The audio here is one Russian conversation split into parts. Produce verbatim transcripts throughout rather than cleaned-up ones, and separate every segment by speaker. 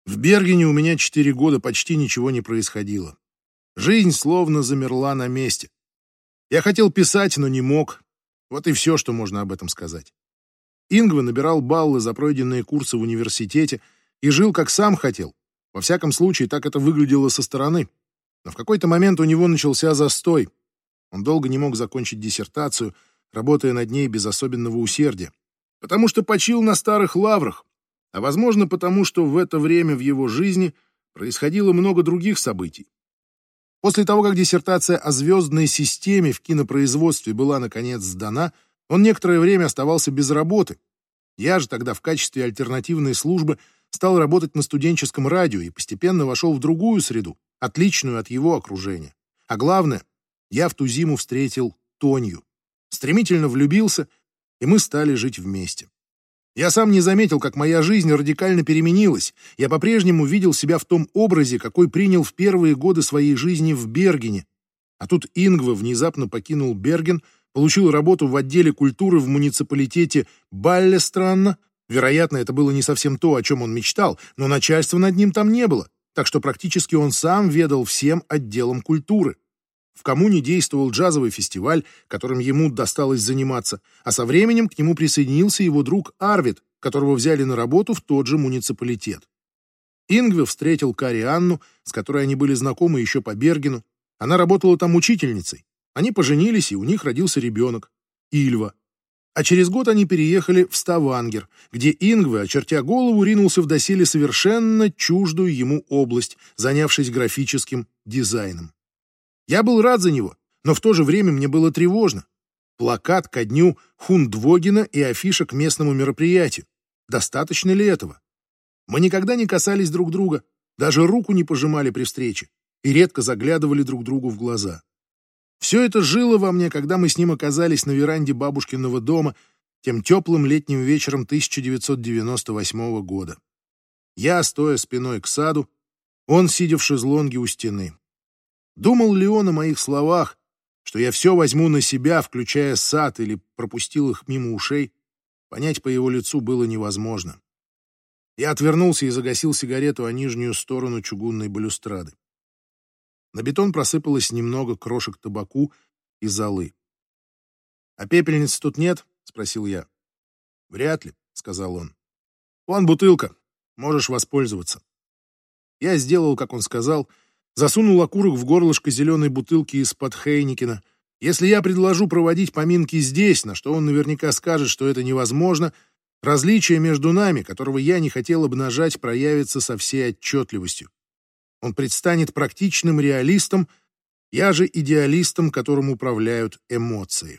Speaker 1: В Бергене у меня четыре года почти ничего не происходило. Жизнь словно замерла на месте. Я хотел писать, но не мог. Вот и все, что можно об этом сказать. Ингве набирал баллы за пройденные курсы в университете и жил, как сам хотел. Во всяком случае, так это выглядело со стороны. Но в какой-то момент у него начался застой. Он долго не мог закончить диссертацию, работая над ней без особенного усердия. Потому что почил на старых лаврах, а, возможно, потому что в это время в его жизни происходило много других событий. После того, как диссертация о звездной системе в кинопроизводстве была, наконец, сдана, он некоторое время оставался без работы. Я же тогда в качестве альтернативной службы стал работать на студенческом радио и постепенно вошел в другую среду, отличную от его окружения. А главное, я в ту зиму встретил Тонью, стремительно влюбился, и мы стали жить вместе. Я сам не заметил, как моя жизнь радикально переменилась. Я по-прежнему видел себя в том образе, какой принял в первые годы своей жизни в Бергене. А тут Ингве внезапно покинул Берген, получил работу в отделе культуры в муниципалитете Баллестранна. Вероятно, это было не совсем то, о чем он мечтал, но начальства над ним там не было, так что практически он сам ведал всем отделом культуры. В коммуне действовал джазовый фестиваль, которым ему досталось заниматься, а со временем к нему присоединился его друг Арвид, которого взяли на работу в тот же муниципалитет. Ингве встретил Кари Анну, с которой они были знакомы еще по Бергену. Она работала там учительницей. Они поженились, и у них родился ребенок — Ильва. А через год они переехали в Ставангер, где Ингве, очертя голову, ринулся в доселе совершенно чуждую ему область, занявшись графическим дизайном. Я был рад за него, но в то же время мне было тревожно. Плакат ко дню Хундвогена и афиша к местному мероприятию. Достаточно ли этого? Мы никогда не касались друг друга, даже руку не пожимали при встрече и редко заглядывали друг другу в глаза. Все это жило во мне, когда мы с ним оказались на веранде бабушкиного дома тем теплым летним вечером тысяча девятьсот девяносто восьмого года. Я, стоя спиной к саду, он, сидя в шезлонге у стены. Думал ли он о моих словах, что я все возьму на себя, включая сад, или пропустил их мимо ушей, понять по его лицу было невозможно. Я отвернулся и загасил сигарету о нижнюю сторону чугунной балюстрады. На бетон просыпалось немного крошек табаку и золы. «А пепельницы тут нет?» — спросил я. «Вряд ли», — сказал он. «Вон бутылка, можешь воспользоваться». Я сделал, как он сказал, — засунул окурок в горлышко зеленой бутылки из-под Хейникена. Если я предложу проводить поминки здесь, на что он наверняка скажет, что это невозможно, различие между нами, которого я не хотел обнажать, проявится со всей отчетливостью. Он предстанет практичным реалистом, я же идеалистом, которым управляют эмоции.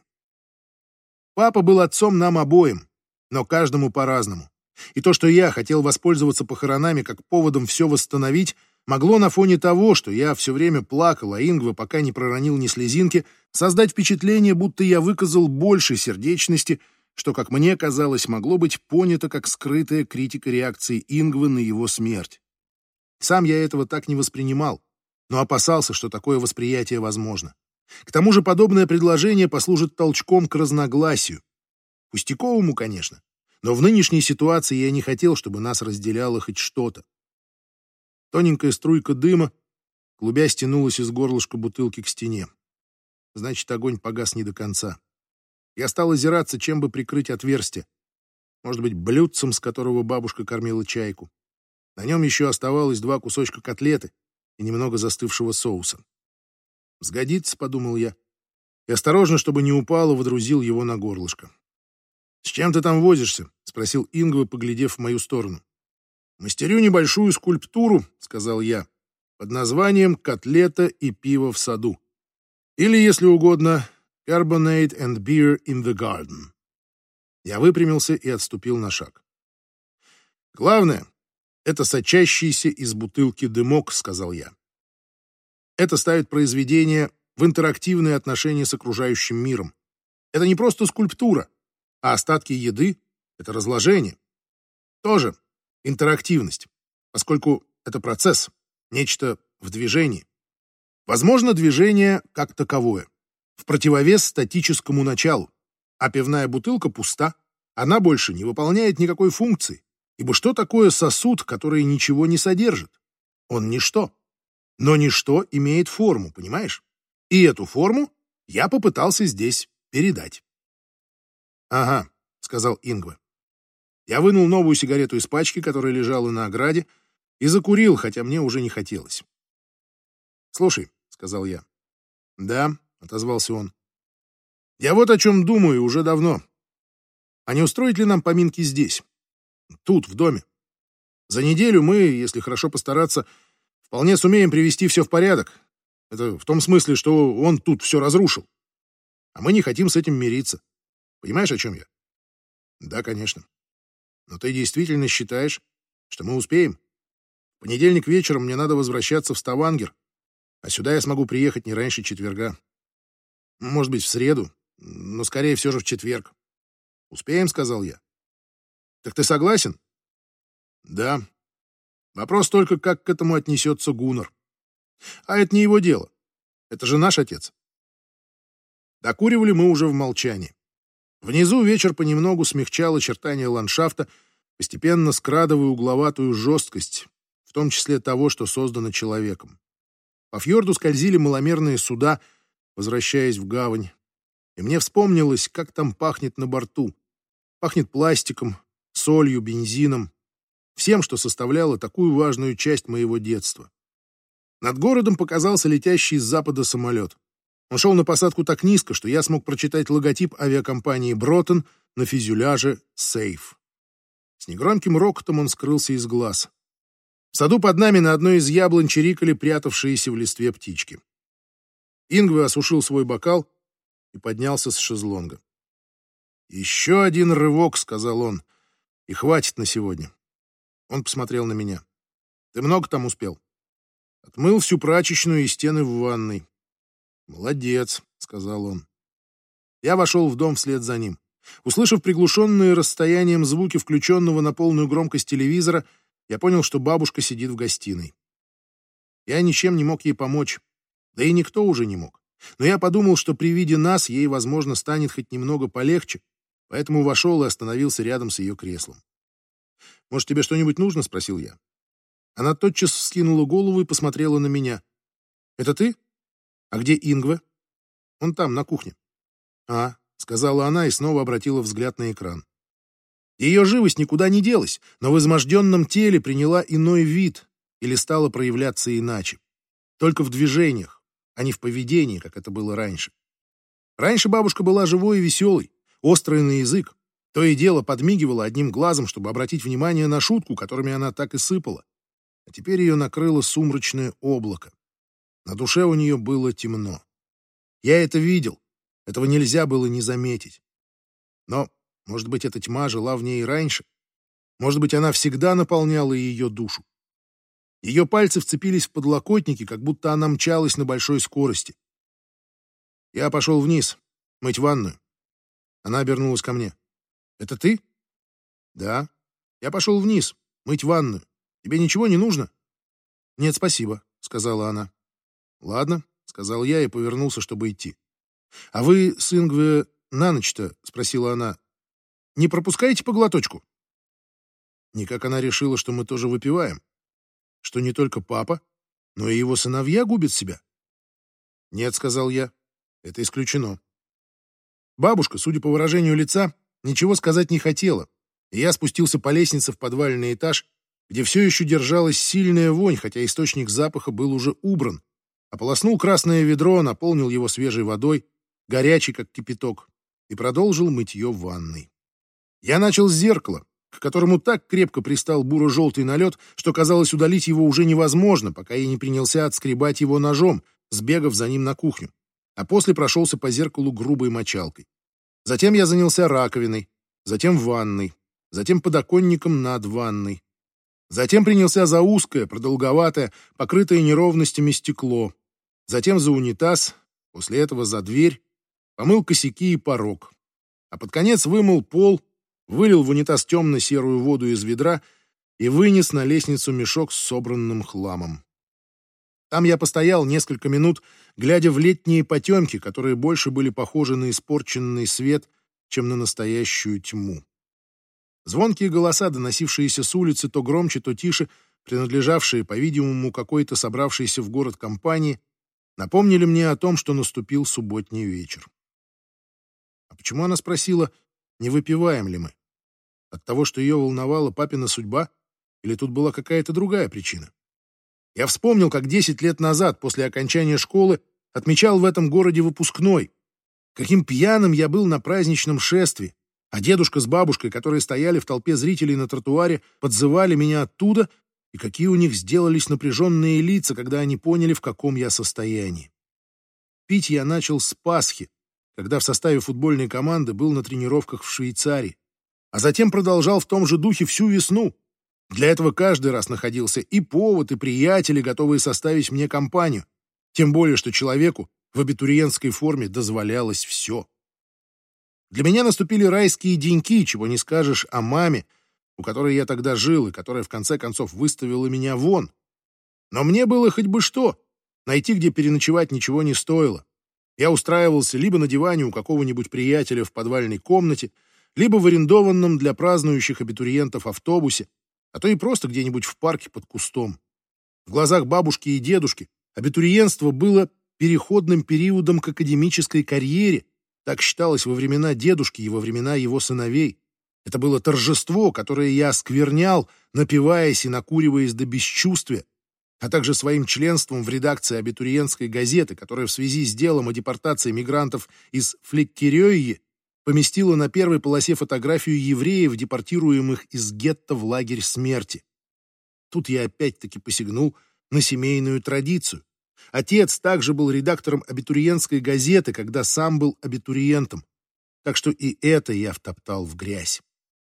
Speaker 1: Папа был отцом нам обоим, но каждому по-разному. И то, что я хотел воспользоваться похоронами как поводом все восстановить, могло на фоне того, что я все время плакал, а Ингве пока не проронил ни слезинки, создать впечатление, будто я выказал больше сердечности, что, как мне казалось, могло быть понято как скрытая критика реакции Ингве на его смерть. Сам я этого так не воспринимал, но опасался, что такое восприятие возможно. К тому же подобное предложение послужит толчком к разногласию. Пустяковому, конечно, но в нынешней ситуации я не хотел, чтобы нас разделяло хоть что-то. Тоненькая струйка дыма, клубясь, тянулась из горлышка бутылки к стене. Значит, огонь погас не до конца. Я стал озираться, чем бы прикрыть отверстие. Может быть, блюдцем, с которого бабушка кормила чайку. На нем еще оставалось два кусочка котлеты и немного застывшего соуса. «Сгодится», — подумал я, и осторожно, чтобы не упало, водрузил его на горлышко. «С чем ты там возишься?» — спросил Ингве, поглядев в мою сторону. «Мастерю небольшую скульптуру», — сказал я, под названием «Котлета и пиво в саду». Или, если угодно, «Carbonate and beer in the garden». Я выпрямился и отступил на шаг. «Главное — это сочащийся из бутылки дымок», — сказал я. «Это ставит произведение в интерактивные отношения с окружающим миром. Это не просто скульптура, а остатки еды — это разложение. Тоже интерактивность, поскольку это процесс, нечто в движении. Возможно, движение как таковое, в противовес статическому началу, а пивная бутылка пуста, она больше не выполняет никакой функции. Ибо что такое сосуд, который ничего не содержит? Он ничто. Но ничто имеет форму, понимаешь? И эту форму я попытался здесь передать. «Ага», — сказал Ингве. Я вынул новую сигарету из пачки, которая лежала на ограде, и закурил, хотя мне уже не хотелось. «Слушай», — сказал я. «Да», — отозвался он. «Я вот о чем думаю уже давно. А не устроить ли нам поминки здесь? Тут, в доме? За неделю мы, если хорошо постараться, вполне сумеем привести все в порядок. Это в том смысле, что он тут все разрушил. А мы не хотим с этим мириться. Понимаешь, о чем я?» «Да, конечно. Но ты действительно считаешь, что мы успеем? В понедельник вечером мне надо возвращаться в Ставангер, а сюда я смогу приехать не раньше четверга. Может быть, в среду, но скорее все же в четверг. Успеем, сказал я. Так ты согласен? Да. Вопрос только, как к этому отнесется Гуннар. А это не его дело. Это же наш отец. Докуривали мы уже в молчании. Внизу вечер понемногу смягчал очертания ландшафта, постепенно скрадывая угловатую жесткость, в том числе того, что создано человеком. По фьорду скользили маломерные суда, возвращаясь в гавань. И мне вспомнилось, как там пахнет на борту. Пахнет пластиком, солью, бензином, всем, что составляло такую важную часть моего детства. Над городом показался летящий с запада самолет. Он шел на посадку так низко, что я смог прочитать логотип авиакомпании «Бротон» на фюзеляже «Сейф». С негромким рокотом он скрылся из глаз. В саду под нами на одной из яблонь чирикали прятавшиеся в листве птички. Ингве осушил свой бокал и поднялся с шезлонга. «Еще один рывок», — сказал он, — «и хватит на сегодня». Он посмотрел на меня. «Ты много там успел?» «Отмыл всю прачечную и стены в ванной». «Молодец», — сказал он. Я вошел в дом вслед за ним. Услышав приглушенные расстоянием звуки включенного на полную громкость телевизора, я понял, что бабушка сидит в гостиной. Я ничем не мог ей помочь, да и никто уже не мог. Но я подумал, что при виде нас ей, возможно, станет хоть немного полегче, поэтому вошел и остановился рядом с ее креслом. «Может, тебе что-нибудь нужно?» — спросил я. Она тотчас вскинула голову и посмотрела на меня. «Это ты? А где Ингве?» «Он там, на кухне». «А», — сказала она и снова обратила взгляд на экран. Ее живость никуда не делась, но в изможденном теле приняла иной вид или стала проявляться иначе. Только в движениях, а не в поведении, как это было раньше. Раньше бабушка была живой и веселой, острой на язык, то и дело подмигивала одним глазом, чтобы обратить внимание на шутку, которыми она так и сыпала. А теперь ее накрыло сумрачное облако. На душе у нее было темно. Я это видел, этого нельзя было не заметить. Но, может быть, эта тьма жила в ней и раньше. Может быть, она всегда наполняла ее душу. Ее пальцы вцепились в подлокотники, как будто она мчалась на большой скорости. Я пошел вниз, мыть ванную. Она обернулась ко мне. «Это ты?» «Да. Я пошел вниз, мыть ванную. Тебе ничего не нужно?» «Нет, спасибо», — сказала она. «Ладно», — сказал я и повернулся, чтобы идти. «А вы с Ингве на ночь-то?» — спросила она. «Не пропускаете по глоточку?» Никак она решила, что мы тоже выпиваем. Что не только папа, но и его сыновья губят себя. «Нет», — сказал я, — «это исключено». Бабушка, судя по выражению лица, ничего сказать не хотела, и я спустился по лестнице в подвальный этаж, где все еще держалась сильная вонь, хотя источник запаха был уже убран, ополоснул красное ведро, наполнил его свежей водой, горячей, как кипяток, и продолжил мытье в ванной. Я начал с зеркала, к которому так крепко пристал буро-желтый налет, что казалось, удалить его уже невозможно, пока я не принялся отскребать его ножом, сбегав за ним на кухню, а после прошелся по зеркалу грубой мочалкой. Затем я занялся раковиной, затем ванной, затем подоконником над ванной. Затем принялся за узкое, продолговатое, покрытое неровностями стекло. Затем за унитаз, после этого за дверь, помыл косяки и порог. А под конец вымыл пол, вылил в унитаз темно-серую воду из ведра и вынес на лестницу мешок с собранным хламом. Там я постоял несколько минут, глядя в летние потемки, которые больше были похожи на испорченный свет, чем на настоящую тьму. Звонкие голоса, доносившиеся с улицы то громче, то тише, принадлежавшие, по-видимому, какой-то собравшейся в город компании, напомнили мне о том, что наступил субботний вечер. А почему она спросила, не выпиваем ли мы? От того, что ее волновала папина судьба, или тут была какая-то другая причина? Я вспомнил, как десять лет назад, после окончания школы, отмечал в этом городе выпускной. Каким пьяным я был на праздничном шествии, а дедушка с бабушкой, которые стояли в толпе зрителей на тротуаре, подзывали меня оттуда, и какие у них сделались напряженные лица, когда они поняли, в каком я состоянии. Пить я начал с Пасхи, когда в составе футбольной команды был на тренировках в Швейцарии, а затем продолжал в том же духе всю весну. Для этого каждый раз находился и повод, и приятели, готовые составить мне компанию. Тем более, что человеку в абитуриентской форме дозволялось все. Для меня наступили райские деньки, чего не скажешь о маме, у которой я тогда жил и которая в конце концов выставила меня вон. Но мне было хоть бы что. Найти, где переночевать, ничего не стоило. Я устраивался либо на диване у какого-нибудь приятеля в подвальной комнате, либо в арендованном для празднующих абитуриентов автобусе, а то и просто где-нибудь в парке под кустом. В глазах бабушки и дедушки абитуриентство было переходным периодом к академической карьере, так считалось во времена дедушки и во времена его сыновей. Это было торжество, которое я осквернял, напиваясь и накуриваясь до бесчувствия, а также своим членством в редакции абитуриентской газеты, которая в связи с делом о депортации мигрантов из Фликкерёйи поместила на первой полосе фотографию евреев, депортируемых из гетто в лагерь смерти. Тут я опять-таки посягнул на семейную традицию. Отец также был редактором абитуриентской газеты, когда сам был абитуриентом, так что и это я втоптал в грязь.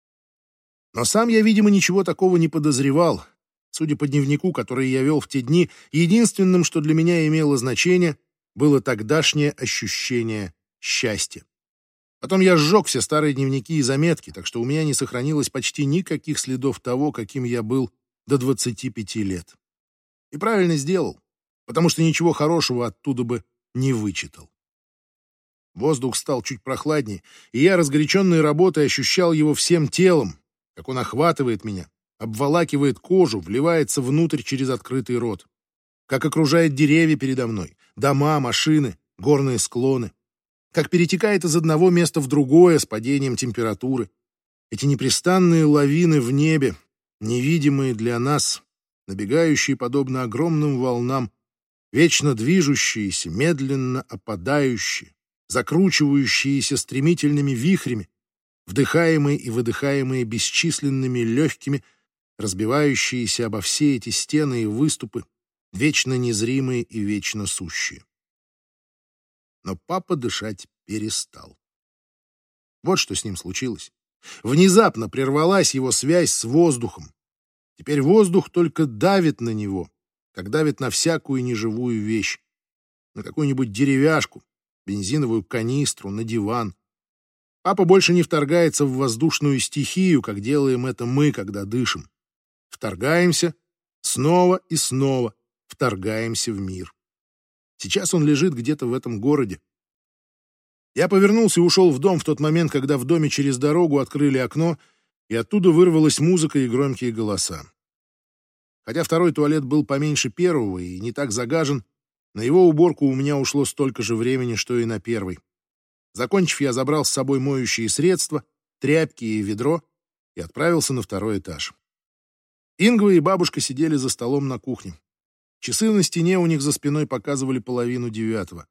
Speaker 1: Но сам я, видимо, ничего такого не подозревал. Судя по дневнику, который я вел в те дни, единственным, что для меня имело значение, было тогдашнее ощущение счастья. Потом я сжег все старые дневники и заметки, так что у меня не сохранилось почти никаких следов того, каким я был до двадцати пяти лет. И правильно сделал, потому что ничего хорошего оттуда бы не вычитал. Воздух стал чуть прохладнее, и я, разгоряченный работой, ощущал его всем телом, как он охватывает меня, обволакивает кожу, вливается внутрь через открытый рот, как окружает деревья передо мной, дома, машины, горные склоны, как перетекает из одного места в другое с падением температуры. Эти непрестанные лавины в небе, невидимые для нас, набегающие подобно огромным волнам, вечно движущиеся, медленно опадающие, закручивающиеся стремительными вихрями, вдыхаемые и выдыхаемые бесчисленными легкими, разбивающиеся обо все эти стены и выступы, вечно незримые и вечно сущие. Но папа дышать перестал. Вот что с ним случилось. Внезапно прервалась его связь с воздухом. Теперь воздух только давит на него, как давит на всякую неживую вещь, на какую-нибудь деревяшку, бензиновую канистру, на диван. Папа больше не вторгается в воздушную стихию, как делаем это мы, когда дышим. Вторгаемся, снова и снова вторгаемся в мир. Сейчас он лежит где-то в этом городе. Я повернулся и ушел в дом в тот момент, когда в доме через дорогу открыли окно, и оттуда вырвалась музыка и громкие голоса. Хотя второй туалет был поменьше первого и не так загажен, на его уборку у меня ушло столько же времени, что и на первый. Закончив, я забрал с собой моющие средства, тряпки и ведро и отправился на второй этаж. Ингва и бабушка сидели за столом на кухне. Часы на стене у них за спиной показывали половину девятого.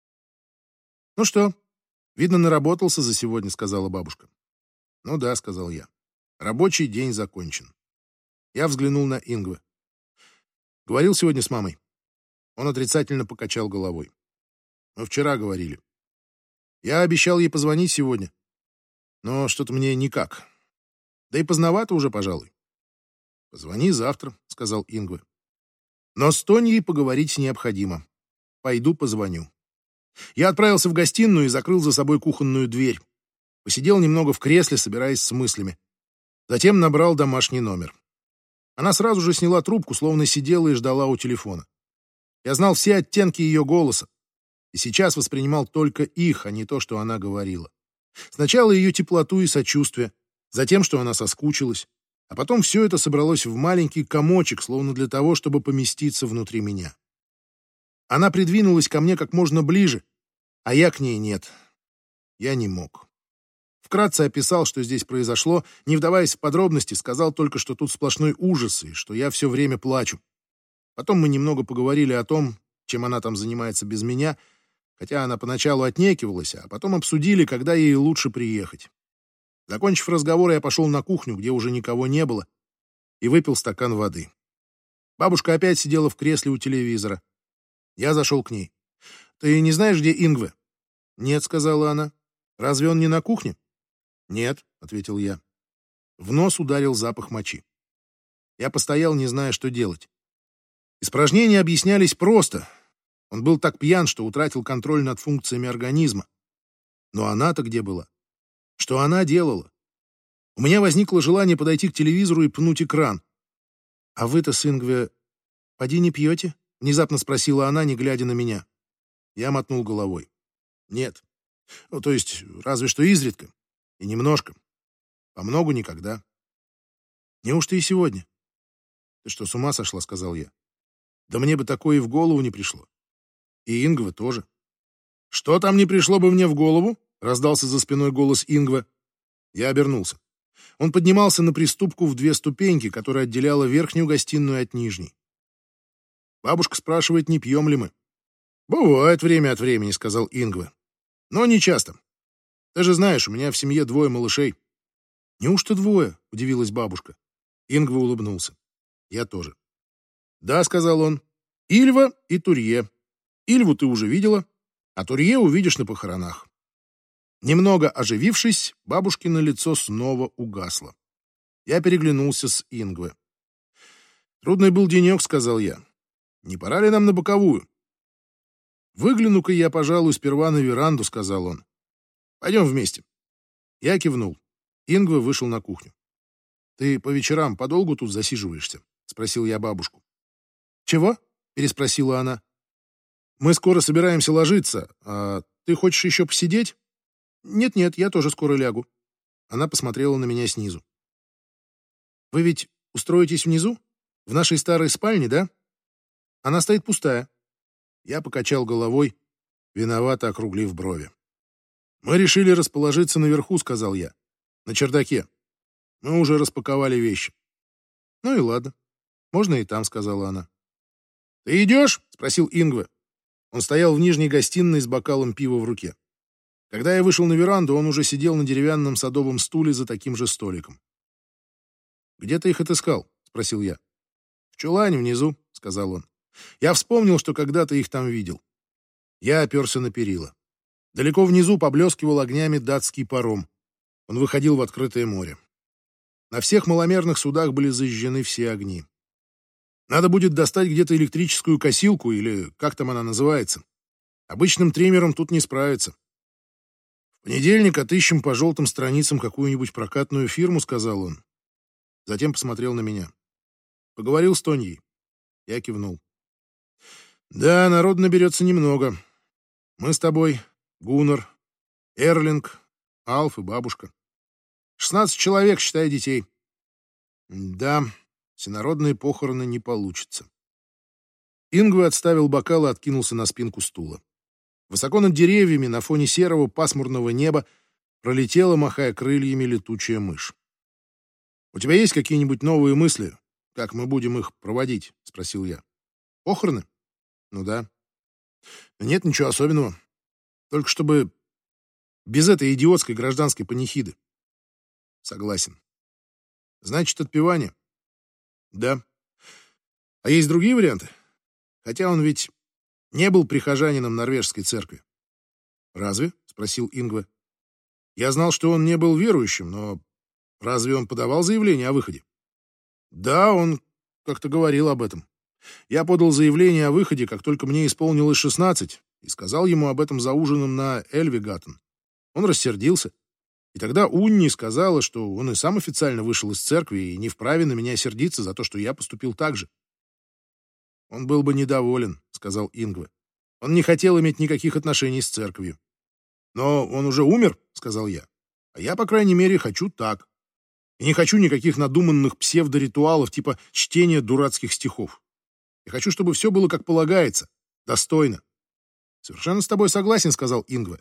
Speaker 1: «Ну что, видно, наработался за сегодня», — сказала бабушка. «Ну да», — сказал я. «Рабочий день закончен». Я взглянул на Ингва. «Говорил сегодня с мамой?» Он отрицательно покачал головой. «Мы вчера говорили. Я обещал ей позвонить сегодня, но что-то мне никак. Да и поздновато уже, пожалуй». «Позвони завтра», — сказал Ингва. «Но с Тоньей поговорить необходимо. Пойду позвоню». Я отправился в гостиную и закрыл за собой кухонную дверь. Посидел немного в кресле, собираясь с мыслями. Затем набрал домашний номер. Она сразу же сняла трубку, словно сидела и ждала у телефона. Я знал все оттенки ее голоса, и сейчас воспринимал только их, а не то, что она говорила. Сначала ее теплоту и сочувствие, затем, что она соскучилась, а потом все это собралось в маленький комочек, словно для того, чтобы поместиться внутри меня. Она придвинулась ко мне как можно ближе, а я к ней нет. Я не мог. Вкратце описал, что здесь произошло, не вдаваясь в подробности, сказал только, что тут сплошной ужас и что я все время плачу. Потом мы немного поговорили о том, чем она там занимается без меня, хотя она поначалу отнекивалась, а потом обсудили, когда ей лучше приехать. Закончив разговор, я пошел на кухню, где уже никого не было, и выпил стакан воды. Бабушка опять сидела в кресле у телевизора. Я зашел к ней. «Ты не знаешь, где Ингве?» «Нет», — сказала она. «Разве он не на кухне?» «Нет», — ответил я. В нос ударил запах мочи. Я постоял, не зная, что делать. Испражнения объяснялись просто. Он был так пьян, что утратил контроль над функциями организма. Но она-то где была? Что она делала? У меня возникло желание подойти к телевизору и пнуть экран. «А вы-то с Ингве поди не пьете?» — внезапно спросила она, не глядя на меня. Я мотнул головой. «Нет. Ну, то есть, разве что изредка. И немножко. По многу никогда». «Неужто и сегодня?» «Ты что, с ума сошла?» — сказал я. «Да мне бы такое и в голову не пришло. И Ингве тоже». «Что там не пришло бы мне в голову?» — раздался за спиной голос Ингве. Я обернулся. Он поднимался на приступку в две ступеньки, которая отделяла верхнюю гостиную от нижней. Бабушка спрашивает, не пьем ли мы. «Бывает время от времени», — сказал Ингве. «Но не часто. Ты же знаешь, у меня в семье двое малышей». «Неужто двое?» — удивилась бабушка. Ингве улыбнулся. Я тоже. «Да», — сказал он, — «Ильва и Турье. Ильву ты уже видела, а Турье увидишь на похоронах». Немного оживившись, бабушкино лицо снова угасло. Я переглянулся с Ингве. «Трудный был денек», — сказал я. «Не пора ли нам на боковую?» «Выгляну-ка я, пожалуй, сперва на веранду», — сказал он. «Пойдем вместе». Я кивнул. Ингве вышел на кухню. «Ты по вечерам подолгу тут засиживаешься?» — спросил я бабушку. «Чего?» — переспросила она. «Мы скоро собираемся ложиться, а ты хочешь еще посидеть?» «Нет-нет, я тоже скоро лягу». Она посмотрела на меня снизу. «Вы ведь устроитесь внизу? В нашей старой спальне, да? Она стоит пустая». Я покачал головой, виновато округлив брови. «Мы решили расположиться наверху», — сказал я. «На чердаке. Мы уже распаковали вещи». «Ну и ладно. Можно и там», — сказала она. «Ты идешь?» — спросил Ингве. Он стоял в нижней гостиной с бокалом пива в руке. Когда я вышел на веранду, он уже сидел на деревянном садовом стуле за таким же столиком. «Где ты их отыскал?» — спросил я. «В чулане внизу», — сказал он. «Я вспомнил, что когда-то их там видел». Я оперся на перила. Далеко внизу поблескивал огнями датский паром. Он выходил в открытое море. На всех маломерных судах были зажжены все огни. Надо будет достать где-то электрическую косилку, или как там она называется. Обычным триммером тут не справиться. «В понедельник отыщем по желтым страницам какую-нибудь прокатную фирму», — сказал он. Затем посмотрел на меня. «Поговорил с Тоньей». Я кивнул. «Да, народ наберется немного. Мы с тобой, Гуннар, Эрлинг, Алф и бабушка. Шестнадцать человек, считай детей. Да, всенародные похороны не получится». Ингве отставил бокал и откинулся на спинку стула. Высоко над деревьями, на фоне серого пасмурного неба, пролетела, махая крыльями, летучая мышь. «У тебя есть какие-нибудь новые мысли, как мы будем их проводить?» — спросил я. «Похороны?» «Ну да». «Нет ничего особенного. Только чтобы без этой идиотской гражданской панихиды». «Согласен». «Значит, отпевание?» «Да». «А есть другие варианты? Хотя он ведь не был прихожанином норвежской церкви». «Разве?» — спросил Ингве. «Я знал, что он не был верующим, но разве он подавал заявление о выходе?» «Да, он как-то говорил об этом. Я подал заявление о выходе, как только мне исполнилось шестнадцать, и сказал ему об этом за ужином на Эльвегаттен. Он рассердился. И тогда Унни сказала, что он и сам официально вышел из церкви и не вправе на меня сердиться за то, что я поступил так же». «Он был бы недоволен», — сказал Ингве. «Он не хотел иметь никаких отношений с церковью». «Но он уже умер», — сказал я. «А я, по крайней мере, хочу так». И не хочу никаких надуманных псевдоритуалов типа чтения дурацких стихов. Я хочу, чтобы все было как полагается, достойно. Совершенно с тобой согласен, сказал Ингве.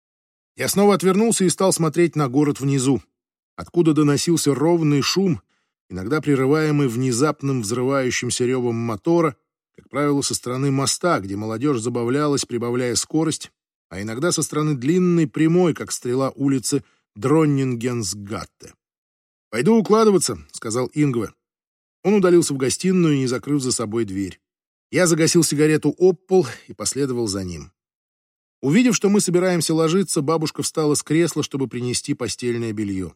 Speaker 1: Я снова отвернулся и стал смотреть на город внизу, откуда доносился ровный шум, иногда прерываемый внезапным взрывающимся ревом мотора, как правило, со стороны моста, где молодежь забавлялась, прибавляя скорость, а иногда со стороны длинной прямой, как стрела улицы Дроннингенсгатте. «Пойду укладываться», — сказал Ингве. Он удалился в гостиную, не закрыв за собой дверь. Я загасил сигарету об пол и последовал за ним. Увидев, что мы собираемся ложиться, бабушка встала с кресла, чтобы принести постельное белье.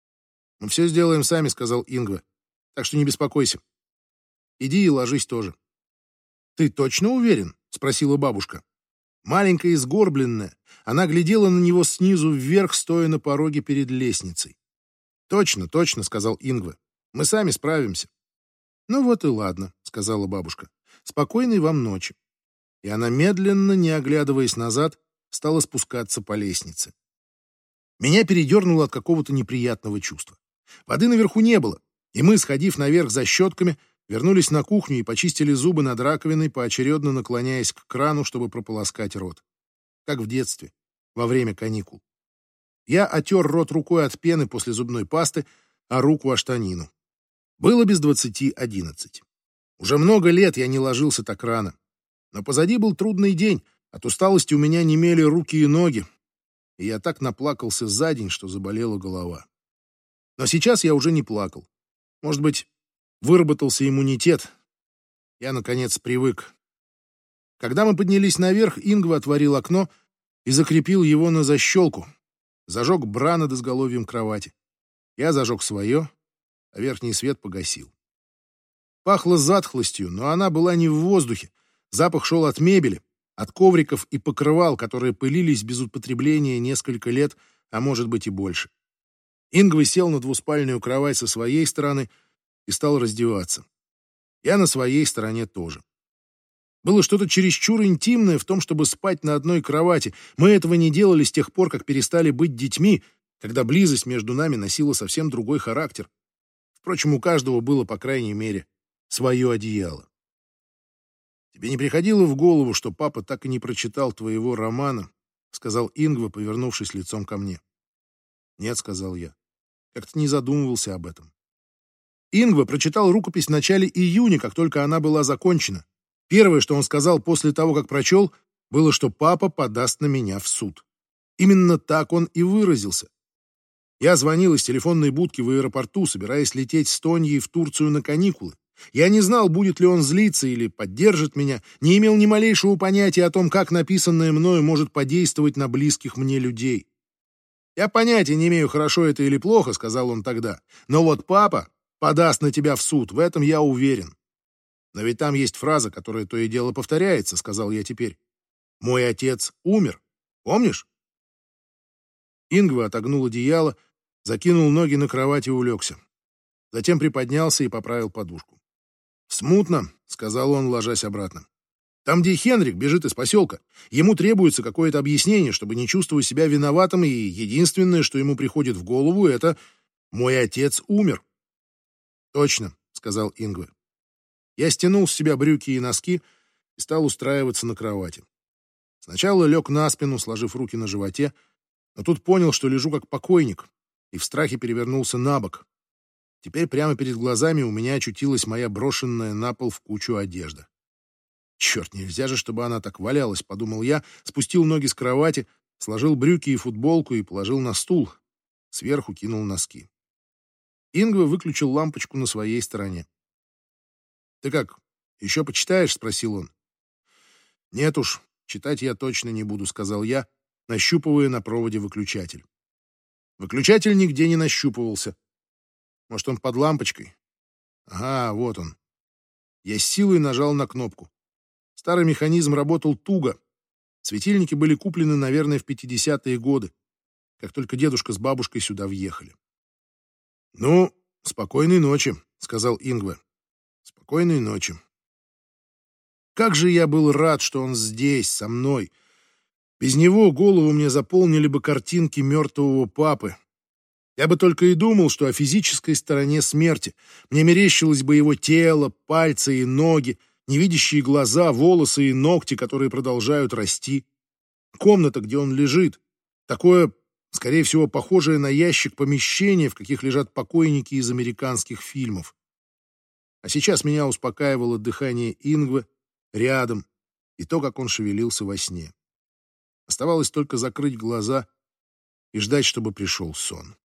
Speaker 1: «Мы все сделаем сами», — сказал Ингве. «Так что не беспокойся. Иди и ложись тоже». «Ты точно уверен?» — спросила бабушка. Маленькая и сгорбленная, она глядела на него снизу вверх, стоя на пороге перед лестницей. «Точно, точно», — сказал Ингве. «Мы сами справимся». «Ну вот и ладно», — сказала бабушка. «Спокойной вам ночи». И она, медленно, не оглядываясь назад, стала спускаться по лестнице. Меня передернуло от какого-то неприятного чувства. Воды наверху не было, и мы, сходив наверх за щетками, вернулись на кухню и почистили зубы над раковиной, поочередно наклоняясь к крану, чтобы прополоскать рот. Как в детстве, во время каникул. Я отер рот рукой от пены после зубной пасты, а руку о штанину. Было без двадцати одиннадцать. Уже много лет я не ложился так рано. Но позади был трудный день, от усталости у меня немели руки и ноги, и я так наплакался за день, что заболела голова. Но сейчас я уже не плакал. Может быть, выработался иммунитет. Я, наконец, привык. Когда мы поднялись наверх, Ингве отворил окно и закрепил его на защелку. Зажег бра над изголовьем кровати. Я зажег свое, а верхний свет погасил. Пахло затхлостью, но она была не в воздухе. Запах шел от мебели, от ковриков и покрывал, которые пылились без употребления несколько лет, а может быть и больше. Ингве сел на двуспальную кровать со своей стороны и стал раздеваться. Я на своей стороне тоже. Было что-то чересчур интимное в том, чтобы спать на одной кровати. Мы этого не делали с тех пор, как перестали быть детьми, когда близость между нами носила совсем другой характер. Впрочем, у каждого было, по крайней мере, свое одеяло. «Тебе не приходило в голову, что папа так и не прочитал твоего романа?» — сказал Ингве, повернувшись лицом ко мне. «Нет», — сказал я. Как-то не задумывался об этом. Ингве прочитал рукопись в начале июня, как только она была закончена. Первое, что он сказал после того, как прочел, было, что папа подаст на меня в суд. Именно так он и выразился. Я звонил из телефонной будки в аэропорту, собираясь лететь с Тоньей в Турцию на каникулы. Я не знал, будет ли он злиться или поддержит меня, не имел ни малейшего понятия о том, как написанное мною может подействовать на близких мне людей. «Я понятия не имею, хорошо это или плохо», — сказал он тогда, «но вот папа подаст на тебя в суд, в этом я уверен». «Но ведь там есть фраза, которая то и дело повторяется», — сказал я теперь. «Мой отец умер. Помнишь?» Ингве отогнул одеяло, закинул ноги на кровать и улегся. Затем приподнялся и поправил подушку. «Смутно», — сказал он, ложась обратно. «Там, где Хенрик бежит из поселка, ему требуется какое-то объяснение, чтобы не чувствовать себя виноватым, и единственное, что ему приходит в голову, это «мой отец умер». «Точно», — сказал Ингве. Я стянул с себя брюки и носки и стал устраиваться на кровати. Сначала лег на спину, сложив руки на животе, но тут понял, что лежу как покойник, и в страхе перевернулся на бок. Теперь прямо перед глазами у меня очутилась моя брошенная на пол в кучу одежда. «Черт, нельзя же, чтобы она так валялась», — подумал я, спустил ноги с кровати, сложил брюки и футболку и положил на стул. Сверху кинул носки. Ингве выключил лампочку на своей стороне. «Ты как, еще почитаешь?» — спросил он. «Нет уж, читать я точно не буду», — сказал я, нащупывая на проводе выключатель. Выключатель нигде не нащупывался. Может, он под лампочкой? Ага, вот он. Я с силой нажал на кнопку. Старый механизм работал туго. Светильники были куплены, наверное, в пятидесятые годы, как только дедушка с бабушкой сюда въехали. «Ну, спокойной ночи», — сказал Ингве. «Спокойной ночи». Как же я был рад, что он здесь, со мной. Без него голову мне заполнили бы картинки мертвого папы. Я бы только и думал, что о физической стороне смерти. Мне мерещилось бы его тело, пальцы и ноги, невидящие глаза, волосы и ногти, которые продолжают расти. Комната, где он лежит. Такое, скорее всего, похожее на ящик помещение, в каких лежат покойники из американских фильмов. А сейчас меня успокаивало дыхание Ингвы рядом и то, как он шевелился во сне. Оставалось только закрыть глаза и ждать, чтобы пришел сон.